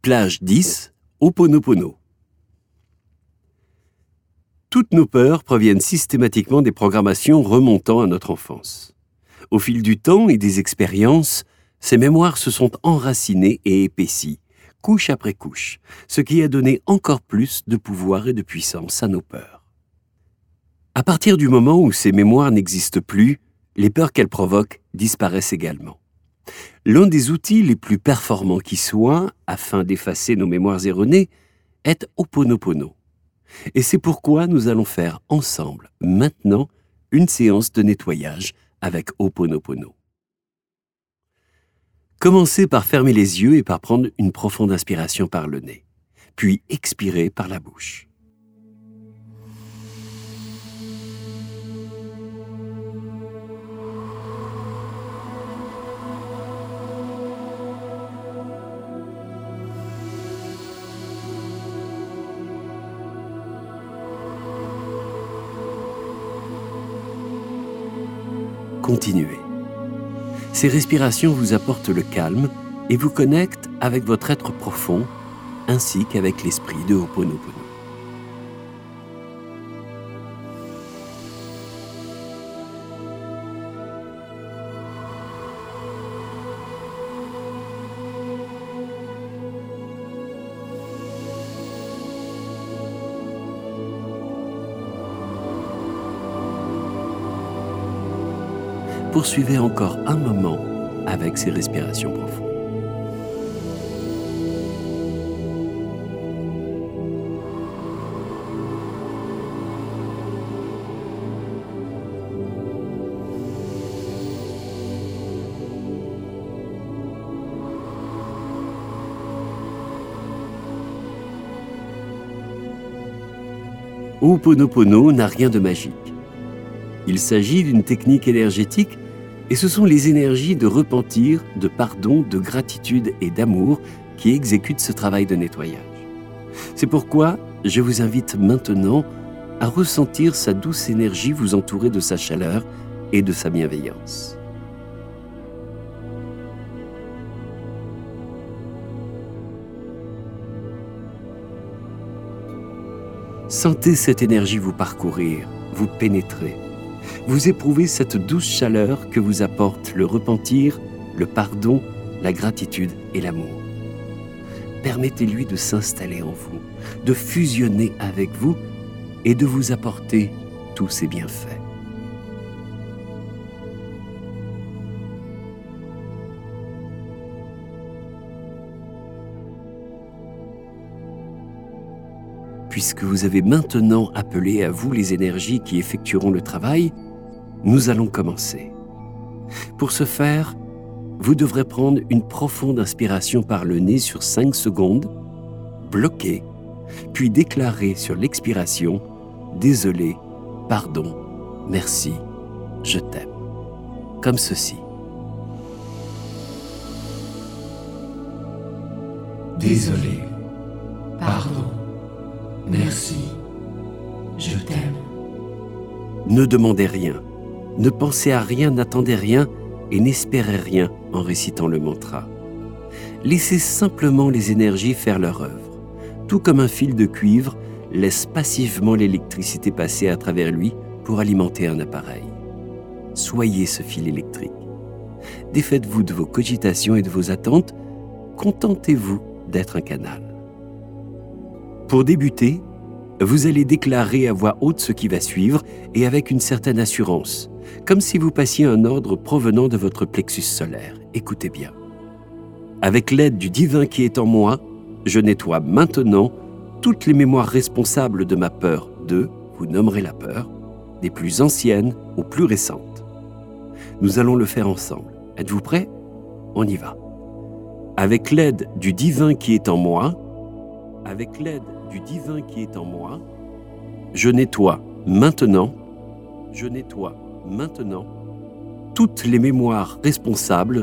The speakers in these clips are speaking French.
Plage 10, Ho'oponopono. Toutes nos peurs proviennent systématiquement des programmations remontant à notre enfance. Au fil du temps et des expériences, ces mémoires se sont enracinées et épaissies, couche après couche, ce qui a donné encore plus de pouvoir et de puissance à nos peurs. À partir du moment où ces mémoires n'existent plus, les peurs qu'elles provoquent disparaissent également. L'un des outils les plus performants qui soit, afin d'effacer nos mémoires erronées, est Ho'oponopono. Et c'est pourquoi nous allons faire ensemble, maintenant, une séance de nettoyage avec Ho'oponopono. Commencez par fermer les yeux et par prendre une profonde inspiration par le nez, puis expirez par la bouche. Continuez. Ces respirations vous apportent le calme et vous connectent avec votre être profond ainsi qu'avec l'esprit de Ho'oponopono. Poursuivez encore un moment avec ces respirations profondes. Ho'oponopono n'a rien de magique. Il s'agit d'une technique énergétique et ce sont les énergies de repentir, de pardon, de gratitude et d'amour qui exécutent ce travail de nettoyage. C'est pourquoi je vous invite maintenant à ressentir sa douce énergie vous entourer de sa chaleur et de sa bienveillance. Sentez cette énergie vous parcourir, vous pénétrer. Vous éprouvez cette douce chaleur que vous apportent le repentir, le pardon, la gratitude et l'amour. Permettez-lui de s'installer en vous, de fusionner avec vous et de vous apporter tous ses bienfaits. Puisque vous avez maintenant appelé à vous les énergies qui effectueront le travail, nous allons commencer. Pour ce faire, vous devrez prendre une profonde inspiration par le nez sur 5 secondes, bloquer, puis déclarer sur l'expiration « Désolé, pardon, merci, je t'aime », comme ceci. Désolé, pardon, merci, je t'aime. Ne demandez rien, ne pensez à rien, n'attendez rien et n'espérez rien en récitant le mantra. Laissez simplement les énergies faire leur œuvre. Tout comme un fil de cuivre laisse passivement l'électricité passer à travers lui pour alimenter un appareil. Soyez ce fil électrique. Défaites-vous de vos cogitations et de vos attentes, contentez-vous d'être un canal. Pour débuter, vous allez déclarer à voix haute ce qui va suivre et avec une certaine assurance, comme si vous passiez un ordre provenant de votre plexus solaire. Écoutez bien. Avec l'aide du divin qui est en moi, je nettoie maintenant toutes les mémoires responsables de ma peur vous nommerez la peur, des plus anciennes aux plus récentes. Nous allons le faire ensemble. Êtes-vous prêts ? On y va. Avec l'aide du divin qui est en moi, avec l'aide du divin qui est en moi, je nettoie maintenant toutes les mémoires responsables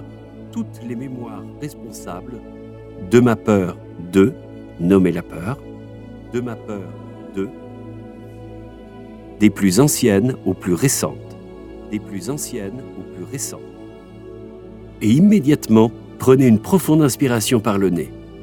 de ma peur nommez la peur, de ma peur des plus anciennes aux plus récentes, Et immédiatement, prenez une profonde inspiration par le nez,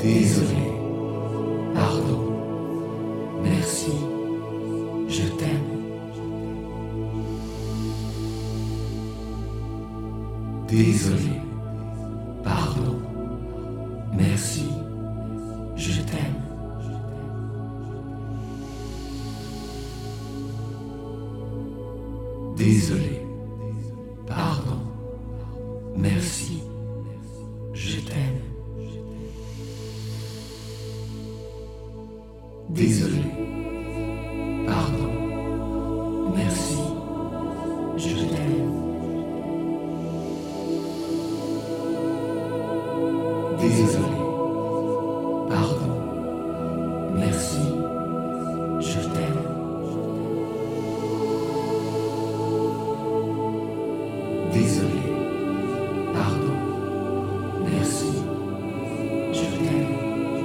Désolé. Pardon. Merci. Je t'aime. Désolé. Pardon. Merci. Je t'aime. Désolé. Pardon. Merci. Je t'aime. Désolé. Pardon. Merci. Je t'aime. Désolé. Pardon. Merci. Je t'aime. Désolé. Pardon. Merci. Je t'aime.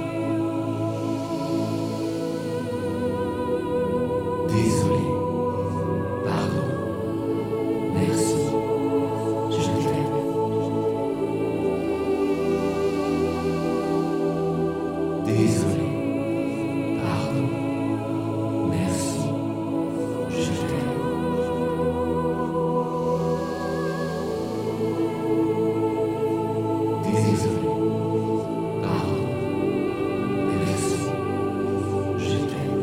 Désolé. Pardon. Merci. Je t'aime. Désolé. Pardon. Merci. Je t'aime. Désolé. Pardon. Merci. Je t'aime.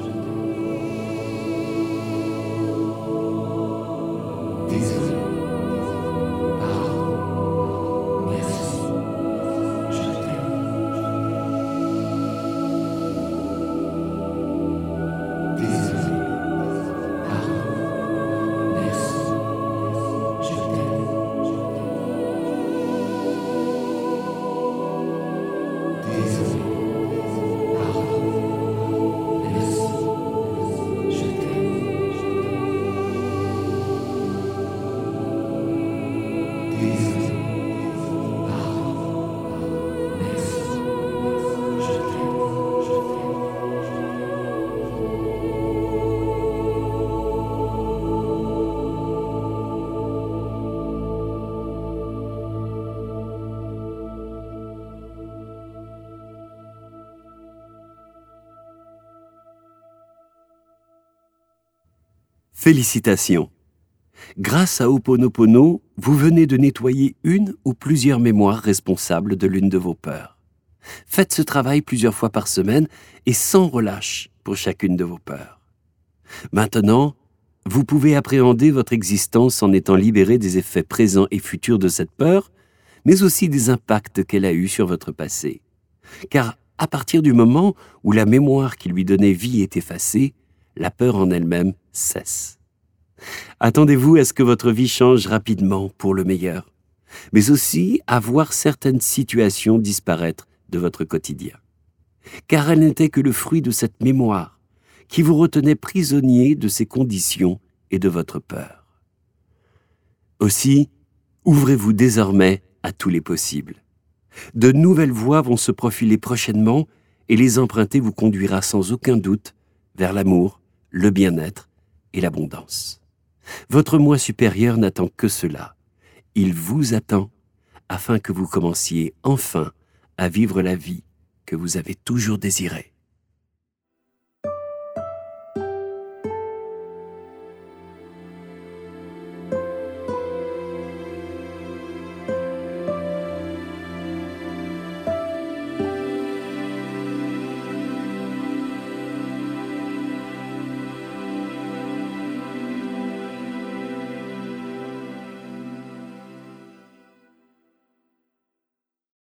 Désolé. Pardon. Merci. Je t'aime. Désolé. Pardon. Merci. Je t'aime. Désolé. Pardon. Merci. Je t'aime. Désolé. Pardon. Merci. Je t'aime. Félicitations! Grâce à Ho'oponopono, vous venez de nettoyer une ou plusieurs mémoires responsables de l'une de vos peurs. Faites ce travail plusieurs fois par semaine et sans relâche pour chacune de vos peurs. Maintenant, vous pouvez appréhender votre existence en étant libéré des effets présents et futurs de cette peur, mais aussi des impacts qu'elle a eus sur votre passé. Car à partir du moment où la mémoire qui lui donnait vie est effacée, la peur en elle-même cesse. Attendez-vous à ce que votre vie change rapidement pour le meilleur, mais aussi à voir certaines situations disparaître de votre quotidien. Car elle n'était que le fruit de cette mémoire qui vous retenait prisonnier de ces conditions et de votre peur. Aussi, ouvrez-vous désormais à tous les possibles. De nouvelles voies vont se profiler prochainement et les emprunter vous conduira sans aucun doute vers l'amour, le bien-être et l'abondance. Votre moi supérieur n'attend que cela. Il vous attend afin que vous commenciez enfin à vivre la vie que vous avez toujours désirée.